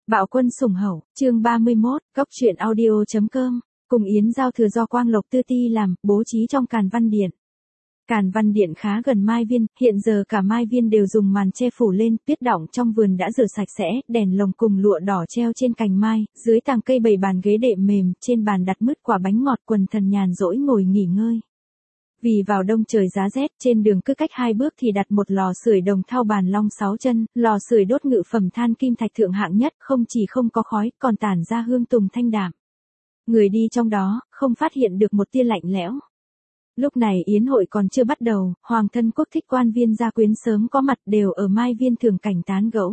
Bạo quân sủng hậu, chương 31, góc truyện audio.com, cùng yến giao thừa do Quang Lộc Tư Ti làm, bố trí trong Càn Văn Điện. Càn Văn Điện khá gần Mai Viên, hiện giờ cả Mai Viên đều dùng màn che phủ lên, tuyết đọng trong vườn đã rửa sạch sẽ, đèn lồng cùng lụa đỏ treo trên cành mai, dưới tàng cây bày bàn ghế đệm mềm, trên bàn đặt mứt quả bánh ngọt, quần thần nhàn rỗi ngồi nghỉ ngơi. Vì vào đông trời giá rét, trên đường cứ cách 2 bước thì đặt một lò sưởi đồng thau bàn long 6 chân, lò sưởi đốt ngự phẩm than kim thạch thượng hạng nhất, không chỉ không có khói, còn tản ra hương tùng thanh đạm. Người đi trong đó, không phát hiện được một tia lạnh lẽo. Lúc này yến hội còn chưa bắt đầu, hoàng thân quốc thích quan viên gia quyến sớm có mặt đều ở Mai Viên thưởng cảnh tán gẫu.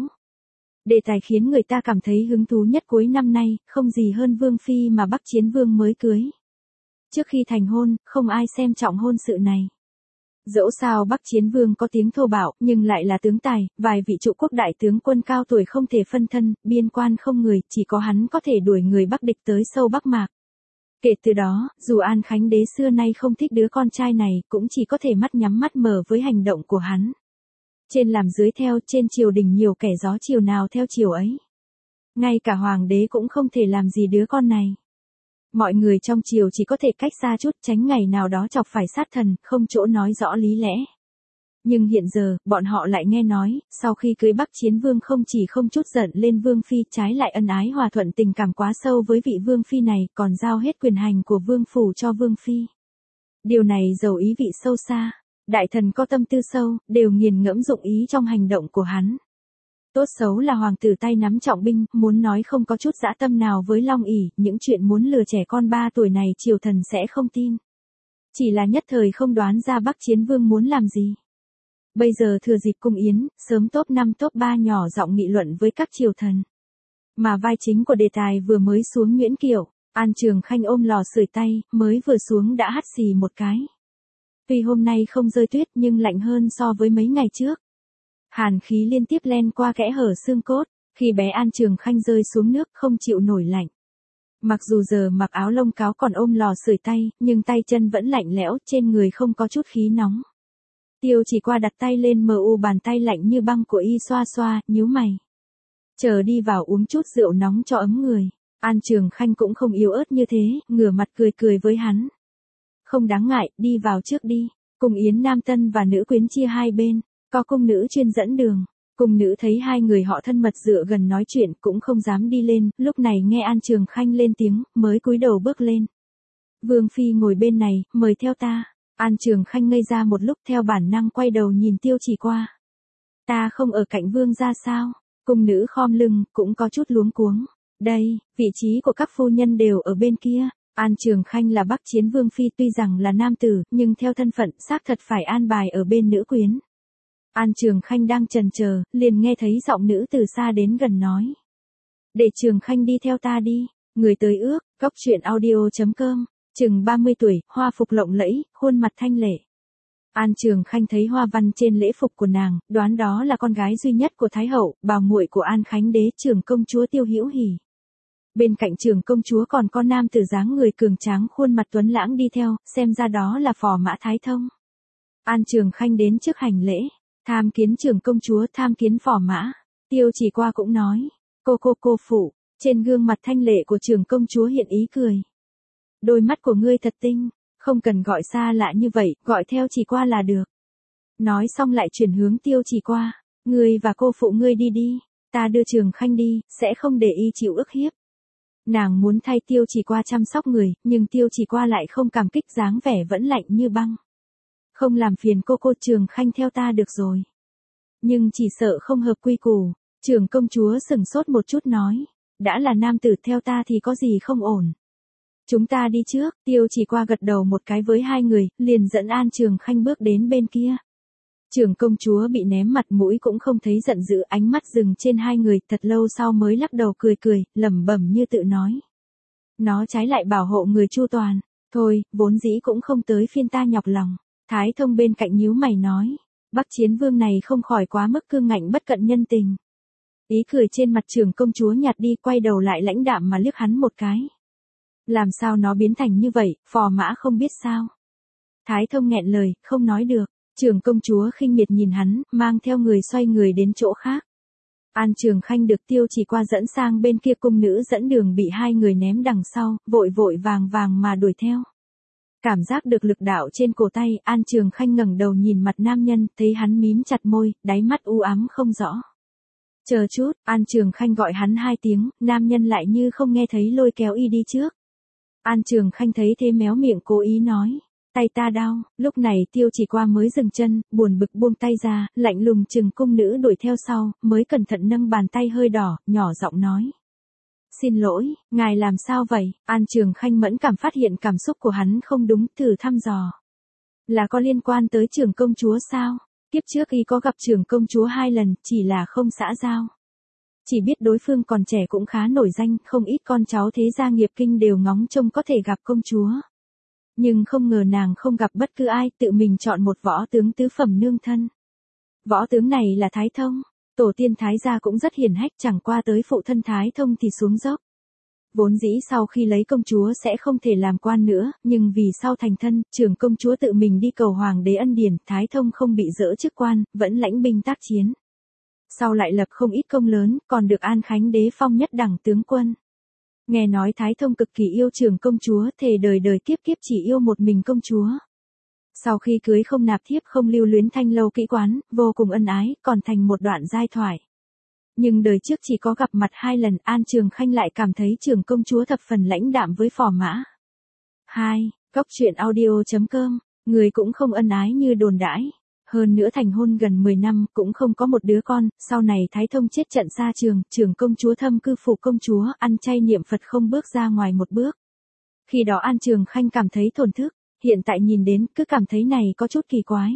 Đề tài khiến người ta cảm thấy hứng thú nhất cuối năm nay, không gì hơn Vương Phi mà Bắc Chiến Vương mới cưới. Trước khi thành hôn, không ai xem trọng hôn sự này. Dẫu sao Bắc Chiến Vương có tiếng thô bạo, nhưng lại là tướng tài, vài vị trụ quốc đại tướng quân cao tuổi không thể phân thân, biên quan không người, chỉ có hắn có thể đuổi người Bắc địch tới sâu Bắc Mạc. Kể từ đó, dù An Khánh đế xưa nay không thích đứa con trai này, cũng chỉ có thể mắt nhắm mắt mở với hành động của hắn. Trên làm dưới theo, trên triều đình nhiều kẻ gió chiều nào theo chiều ấy. Ngay cả hoàng đế cũng không thể làm gì đứa con này. Mọi người trong triều chỉ có thể cách xa chút, tránh ngày nào đó chọc phải sát thần, không chỗ nói rõ lý lẽ. Nhưng hiện giờ, bọn họ lại nghe nói, sau khi cưới Bắc Chiến Vương không chỉ không chút giận lên Vương Phi, trái lại ân ái hòa thuận, tình cảm quá sâu với vị Vương Phi này, còn giao hết quyền hành của Vương Phủ cho Vương Phi. Điều này giàu ý vị sâu xa. Đại thần có tâm tư sâu, đều nghiền ngẫm dụng ý trong hành động của hắn. Tốt xấu là hoàng tử tay nắm trọng binh, muốn nói không có chút dã tâm nào với Long ỷ, những chuyện muốn lừa trẻ con 3 tuổi này triều thần sẽ không tin. Chỉ là nhất thời không đoán ra Bắc Chiến Vương muốn làm gì. Bây giờ thừa dịp cung yến, sớm top 5 top 3 nhỏ giọng nghị luận với các triều thần. Mà vai chính của đề tài vừa mới xuống Nguyễn Kiều, An Trường Khanh ôm lò sưởi tay, mới vừa xuống đã hắt xì một cái. Tuy hôm nay không rơi tuyết nhưng lạnh hơn so với mấy ngày trước. Hàn khí liên tiếp len qua kẽ hở xương cốt, khi bé An Trường Khanh rơi xuống nước không chịu nổi lạnh. Mặc dù giờ mặc áo lông cáo còn ôm lò sưởi tay, nhưng tay chân vẫn lạnh lẽo, trên người không có chút khí nóng. Tiêu chỉ qua đặt tay lên bàn tay lạnh như băng của y xoa xoa, nhíu mày. Chờ đi vào uống chút rượu nóng cho ấm người. An Trường Khanh cũng không yếu ớt như thế, ngửa mặt cười cười với hắn. Không đáng ngại, đi vào trước đi. Cùng yến nam tân và nữ quyến chia hai bên. Có cung nữ chuyên dẫn đường. Cung nữ thấy hai người họ thân mật dựa gần nói chuyện cũng không dám đi lên, lúc này nghe An Trường Khanh lên tiếng, mới cúi đầu bước lên. Vương Phi ngồi bên này, mời theo ta. An Trường Khanh ngây ra một lúc theo bản năng quay đầu nhìn Tiêu Chỉ qua. Ta không ở cạnh vương gia sao? Cung nữ khom lưng, cũng có chút luống cuống. Đây, vị trí của các phu nhân đều ở bên kia. An Trường Khanh là Bắc Chiến Vương Phi tuy rằng là nam tử, nhưng theo thân phận xác thật phải an bài ở bên nữ quyến. An Trường Khanh đang chần chờ, liền nghe thấy giọng nữ từ xa đến gần nói. Để Trường Khanh đi theo ta đi. Người tới ước, góc truyện audio.com, chừng 30 tuổi, hoa phục lộng lẫy, khuôn mặt thanh lệ. An Trường Khanh thấy hoa văn trên lễ phục của nàng, đoán đó là con gái duy nhất của Thái Hậu, bảo muội của An Khánh đế Trường công chúa Tiêu Hữu Hỉ. Bên cạnh Trường công chúa còn có nam tử dáng người cường tráng khuôn mặt tuấn lãng đi theo, xem ra đó là phò mã Thái Thông. An Trường Khanh đến trước hành lễ. Tham kiến Trường công chúa, tham kiến phò mã. Tiêu Chỉ qua cũng nói. Cô phụ. Trên gương mặt thanh lệ của Trường công chúa hiện ý cười. Đôi mắt của ngươi thật tinh. Không cần gọi xa lạ như vậy, gọi theo Chỉ qua là được. Nói xong lại chuyển hướng Tiêu Chỉ qua. Ngươi và cô phụ ngươi đi đi. Ta đưa Trường Khanh đi, sẽ không để y chịu ức hiếp. Nàng muốn thay Tiêu Chỉ qua chăm sóc người, nhưng Tiêu Chỉ qua lại không cảm kích, dáng vẻ vẫn lạnh như băng. Không làm phiền cô Trường Khanh theo ta được rồi. Nhưng chỉ sợ không hợp quy củ. Trường công chúa sững sốt một chút nói. Đã là nam tử theo ta thì có gì không ổn. Chúng ta đi trước. Tiêu Chỉ qua gật đầu một cái với hai người, liền dẫn An Trường Khanh bước đến bên kia. Trường công chúa bị ném mặt mũi cũng không thấy giận dữ, ánh mắt dừng trên hai người, thật lâu sau mới lắc đầu cười, lẩm bẩm như tự nói. Nó trái lại bảo hộ người chu toàn. Thôi, vốn dĩ cũng không tới phiên ta nhọc lòng. Thái Thông bên cạnh nhíu mày nói. Bắc Chiến Vương này không khỏi quá mức cương ngạnh bất cận nhân tình. Ý cười trên mặt Trường công chúa nhạt đi, quay đầu lại lãnh đạm mà liếc hắn một cái. Làm sao nó biến thành như vậy, phò mã không biết sao. Thái Thông nghẹn lời, không nói được. Trường công chúa khinh miệt nhìn hắn, mang theo người xoay người đến chỗ khác. An Trường Khanh được Tiêu Chỉ Qua dẫn sang bên kia, cung nữ dẫn đường bị hai người ném đằng sau, vội vội vàng vàng mà đuổi theo. Cảm giác được lực đạo trên cổ tay, An Trường Khanh ngẩng đầu nhìn mặt nam nhân, thấy hắn mím chặt môi, đáy mắt u ám không rõ. Chờ chút, An Trường Khanh gọi hắn 2 tiếng, nam nhân lại như không nghe thấy lôi kéo y đi trước. An Trường Khanh thấy thế méo miệng cố ý nói, tay ta đau. Lúc này Tiêu Chỉ Qua mới dừng chân, buồn bực buông tay ra, lạnh lùng chừng cung nữ đuổi theo sau, mới cẩn thận nâng bàn tay hơi đỏ, nhỏ giọng nói. Xin lỗi, ngài làm sao vậy? An Trường Khanh mẫn cảm phát hiện cảm xúc của hắn không đúng, thử thăm dò. Là có liên quan tới trưởng công chúa sao? Kiếp trước y có gặp trưởng công chúa 2 lần, chỉ là không xã giao. Chỉ biết đối phương còn trẻ cũng khá nổi danh, không ít con cháu thế gia nghiệp kinh đều ngóng trông có thể gặp công chúa. Nhưng không ngờ nàng không gặp bất cứ ai, tự mình chọn một võ tướng tứ phẩm nương thân. Võ tướng này là Thái Thông, tổ tiên Thái gia cũng rất hiển hách, chẳng qua tới phụ thân Thái Thông thì xuống dốc. Vốn dĩ sau khi lấy công chúa sẽ không thể làm quan nữa, nhưng vì sau thành thân, trưởng công chúa tự mình đi cầu hoàng đế ân điển, Thái Thông không bị dỡ chức quan, vẫn lãnh binh tác chiến. Sau lại lập không ít công lớn, còn được An Khánh đế phong nhất đẳng tướng quân. Nghe nói Thái Thông cực kỳ yêu trưởng công chúa, thề đời đời kiếp kiếp chỉ yêu một mình công chúa. Sau khi cưới không nạp thiếp, không lưu luyến thanh lâu kỹ quán, vô cùng ân ái, còn thành một đoạn giai thoại. Nhưng đời trước chỉ có gặp mặt 2 lần, An Trường Khanh lại cảm thấy trưởng công chúa thập phần lãnh đạm với phò mã. 2. Cóc truyện audio.com, người cũng không ân ái như đồn đãi. Hơn nữa thành hôn gần 10 năm, cũng không có một đứa con, sau này Thái Thông chết trận xa trường, trưởng công chúa thâm cư phủ công chúa, ăn chay niệm Phật không bước ra ngoài một bước. Khi đó An Trường Khanh cảm thấy thổn thức, hiện tại nhìn đến, cứ cảm thấy này có chút kỳ quái.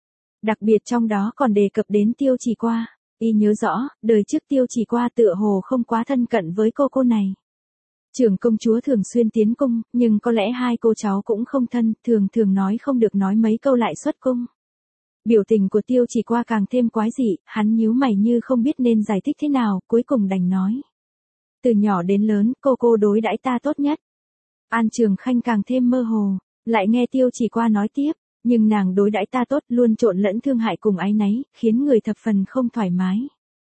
Đặc biệt trong đó còn đề cập đến Tiêu Chỉ Qua, y nhớ rõ, đời trước Tiêu Chỉ Qua tựa hồ không quá thân cận với cô này. Trưởng công chúa thường xuyên tiến cung, nhưng có lẽ hai cô cháu cũng không thân, thường nói không được nói mấy câu lại xuất cung. Biểu tình của Tiêu Chỉ Qua càng thêm quái dị, hắn nhíu mày như không biết nên giải thích thế nào, cuối cùng đành nói. Từ nhỏ đến lớn, cô đối đãi ta tốt nhất. An Trường Khanh càng thêm mơ hồ, lại nghe Tiêu Chỉ Qua nói tiếp, nhưng nàng đối đãi ta tốt, luôn trộn lẫn thương hại cùng áy náy, khiến người thập phần không thoải mái.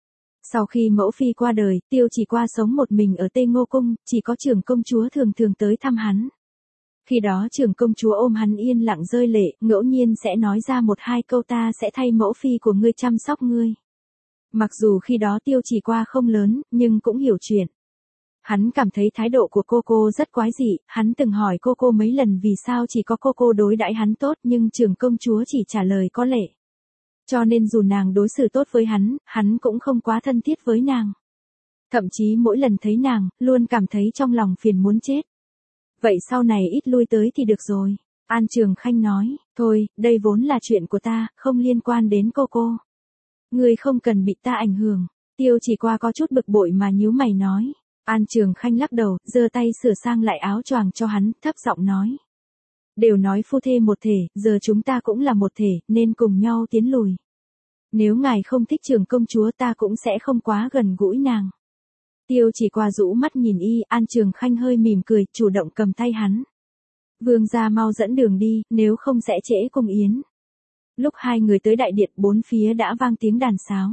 Sau khi mẫu phi qua đời, Tiêu Chỉ Qua sống một mình ở Tây Ngô Cung, chỉ có trưởng công chúa thường tới thăm hắn. Khi đó trưởng công chúa ôm hắn yên lặng rơi lệ, ngẫu nhiên sẽ nói ra 1-2 câu ta sẽ thay mẫu phi của ngươi chăm sóc ngươi. Mặc dù khi đó Tiêu Chỉ Qua không lớn, nhưng cũng hiểu chuyện. Hắn cảm thấy thái độ của cô rất quái dị, hắn từng hỏi cô mấy lần vì sao chỉ có cô đối đãi hắn tốt, nhưng trưởng công chúa chỉ trả lời có lệ. Cho nên dù nàng đối xử tốt với hắn cũng không quá thân thiết với nàng. Thậm chí mỗi lần thấy nàng, luôn cảm thấy trong lòng phiền muốn chết. Vậy sau này ít lui tới thì được rồi. An Trường Khanh nói, thôi, đây vốn là chuyện của ta, không liên quan đến cô. Ngươi không cần bị ta ảnh hưởng. Tiêu Chỉ Qua có chút bực bội mà nhíu mày nói. An Trường Khanh lắc đầu, giơ tay sửa sang lại áo choàng cho hắn, thấp giọng nói. Đều nói phu thê một thể, giờ chúng ta cũng là một thể, nên cùng nhau tiến lùi. Nếu ngài không thích trưởng công chúa ta cũng sẽ không quá gần gũi nàng. Tiêu Chỉ Qua rũ mắt nhìn y, An Trường Khanh hơi mỉm cười, chủ động cầm tay hắn. Vương gia mau dẫn đường đi, nếu không sẽ trễ cung yến. Lúc hai người tới đại điện, bốn phía đã vang tiếng đàn sáo.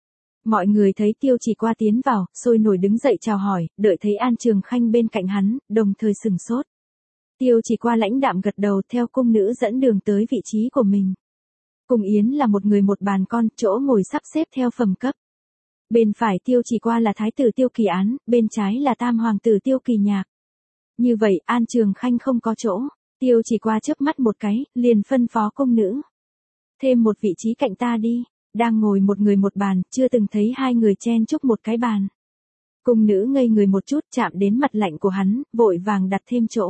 Mọi người thấy Tiêu Chỉ Qua tiến vào, sôi nổi đứng dậy chào hỏi, đợi thấy An Trường Khanh bên cạnh hắn, đồng thời sừng sốt. Tiêu Chỉ Qua lãnh đạm gật đầu, theo cung nữ dẫn đường tới vị trí của mình. Cung yến là một người một bàn con, chỗ ngồi sắp xếp theo phẩm cấp. Bên phải Tiêu Chỉ Qua là thái tử Tiêu Kỳ Án, bên trái là tam hoàng tử Tiêu Kỳ Nhạc. Như vậy, An Trường Khanh không có chỗ. Tiêu Chỉ Qua chớp mắt một cái, liền phân phó cung nữ. Thêm một vị trí cạnh ta đi. Đang ngồi một người một bàn, chưa từng thấy hai người chen chúc một cái bàn. Cung nữ ngây người một chút, chạm đến mặt lạnh của hắn, vội vàng đặt thêm chỗ.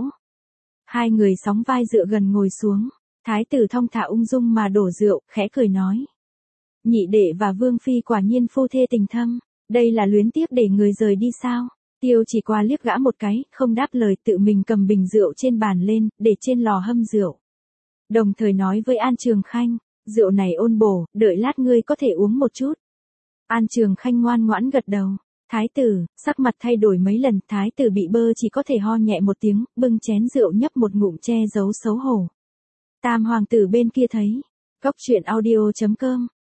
Hai người sóng vai dựa gần ngồi xuống. Thái tử thong thả ung dung mà đổ rượu, khẽ cười nói. Nhị đệ và Vương Phi quả nhiên phu thê tình thâm, đây là luyến tiếc để người rời đi sao? Tiêu Chỉ Qua liếc gã một cái, không đáp lời, tự mình cầm bình rượu trên bàn lên, để trên lò hâm rượu. Đồng thời nói với An Trường Khanh, rượu này ôn bổ, đợi lát ngươi có thể uống một chút. An Trường Khanh ngoan ngoãn gật đầu. Thái tử, sắc mặt thay đổi mấy lần, thái tử bị bơ chỉ có thể ho nhẹ một tiếng, bưng chén rượu nhấp một ngụm che giấu xấu hổ. Tam hoàng tử bên kia thấy. Cóc truyện audio.com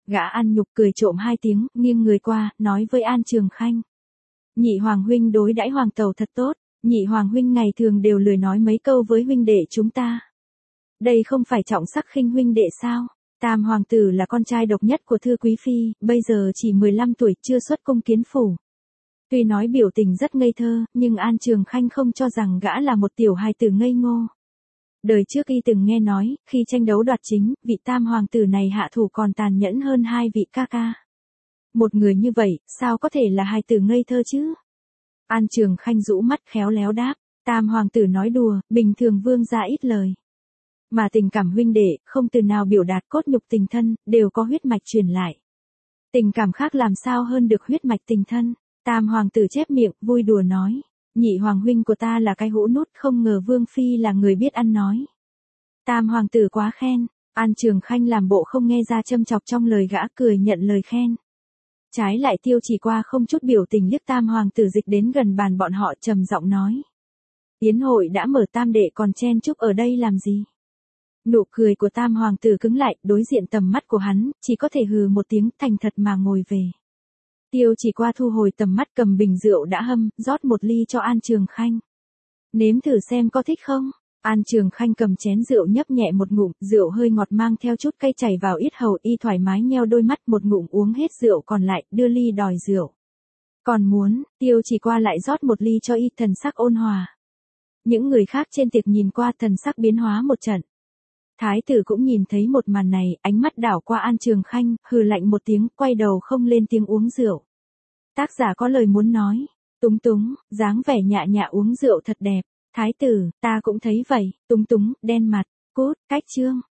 Gã ăn nhục cười trộm hai tiếng, nghiêng người qua, nói với An Trường Khanh. Nhị hoàng huynh đối đãi hoàng tẩu thật tốt, nhị hoàng huynh ngày thường đều lười nói mấy câu với huynh đệ chúng ta. Đây không phải trọng sắc khinh huynh đệ sao? Tam hoàng tử là con trai độc nhất của Thư Quý Phi, bây giờ chỉ 15 tuổi chưa xuất cung kiến phủ. Tuy nói biểu tình rất ngây thơ, nhưng An Trường Khanh không cho rằng gã là một tiểu hài tử ngây ngô. Đời trước y từng nghe nói, khi tranh đấu đoạt chính, vị tam hoàng tử này hạ thủ còn tàn nhẫn hơn hai vị ca ca. Một người như vậy, sao có thể là hài tử ngây thơ chứ? An Trường Khanh rũ mắt khéo léo đáp, tam hoàng tử nói đùa, bình thường vương gia ít lời. Mà tình cảm huynh đệ, không từ nào biểu đạt cốt nhục tình thân, đều có huyết mạch truyền lại. Tình cảm khác làm sao hơn được huyết mạch tình thân? Tam hoàng tử chép miệng, vui đùa nói. Nhị hoàng huynh của ta là cái hũ nút, không ngờ vương phi là người biết ăn nói. Tam hoàng tử quá khen. An Trường Khanh làm bộ không nghe ra châm chọc trong lời gã, cười nhận lời khen. Trái lại Tiêu Chỉ Qua không chút biểu tình liếc tam hoàng tử dịch đến gần bàn bọn họ, trầm giọng nói. Yến hội đã mở, tam đệ còn chen chúc ở đây làm gì? Nụ cười của tam hoàng tử cứng lại, đối diện tầm mắt của hắn, chỉ có thể hừ một tiếng, thành thật mà ngồi về. Tiêu Chỉ Qua thu hồi tầm mắt, cầm bình rượu đã hâm, rót một ly cho An Trường Khanh. Nếm thử xem có thích không? An Trường Khanh cầm chén rượu nhấp nhẹ một ngụm, rượu hơi ngọt mang theo chút cay chảy vào yết hầu, y thoải mái nheo đôi mắt, một ngụm uống hết rượu còn lại, đưa ly đòi rượu. Còn muốn, Tiêu Chỉ Qua lại rót một ly cho y, thần sắc ôn hòa. Những người khác trên tiệc nhìn qua, thần sắc biến hóa một trận. Thái tử cũng nhìn thấy một màn này, ánh mắt đảo qua An Trường Khanh, hừ lạnh một tiếng, quay đầu không lên tiếng uống rượu. Tác giả có lời muốn nói. Túng túng, dáng vẻ nhạ nhạ uống rượu thật đẹp. Thái tử, ta cũng thấy vậy. Túng túng, đen mặt. Cút, cách chương.